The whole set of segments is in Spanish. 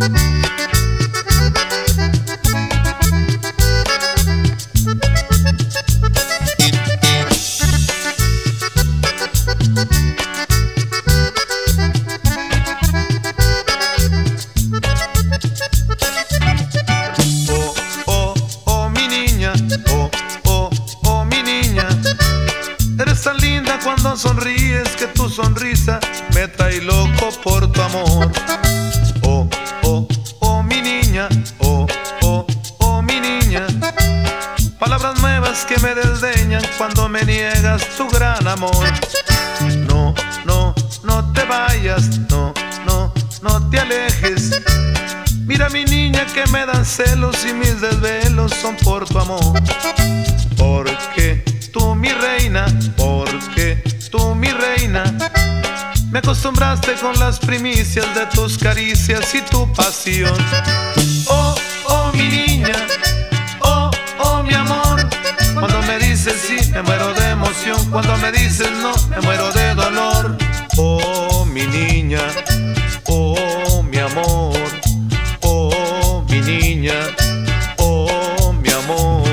Eres tan linda cuando sonríes que tu sonrisa me trae loco por tu amor. Oh, oh, oh, mi niña, oh, oh, oh, mi niña. Palabras nuevas que me desdeñan cuando me niegas tu gran amor. No, no, no te vayas, no, no, no te alejes. Mira mi niña que me dan celos y mis desvelos son por tu amor. Porque tú mi reina, porque tú mi reina, me acostumbraste con las primicias de tus caricias y tu pasión. Oh, oh mi niña, oh, oh mi amor. Cuando me dices sí, me muero de emoción. Cuando me dices no, me muero de dolor. Oh mi niña, oh mi amor. Oh mi niña, oh mi amor.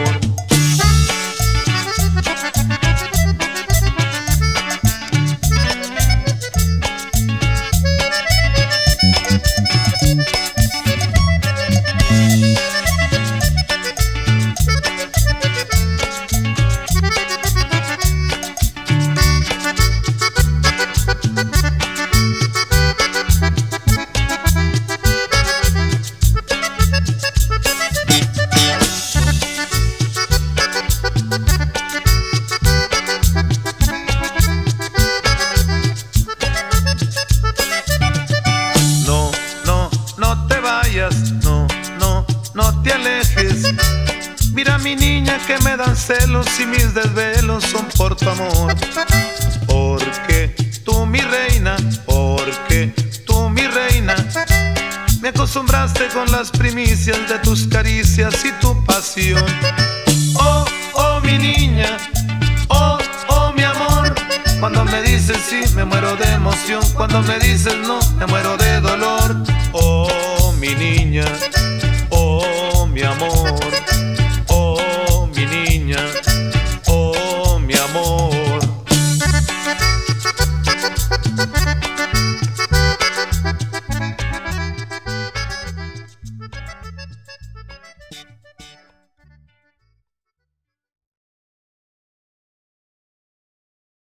No, no, no te alejes. Mira mi niña que me dan celos y mis desvelos son por tu amor. Porque tú mi reina, porque tú mi reina, me acostumbraste con las primicias de tus caricias y tu pasión. Oh, oh mi niña, oh, oh mi amor. Cuando me dices sí, me muero de emoción. Cuando me dices no, me muero de dolor. Oh mi niña, oh mi amor.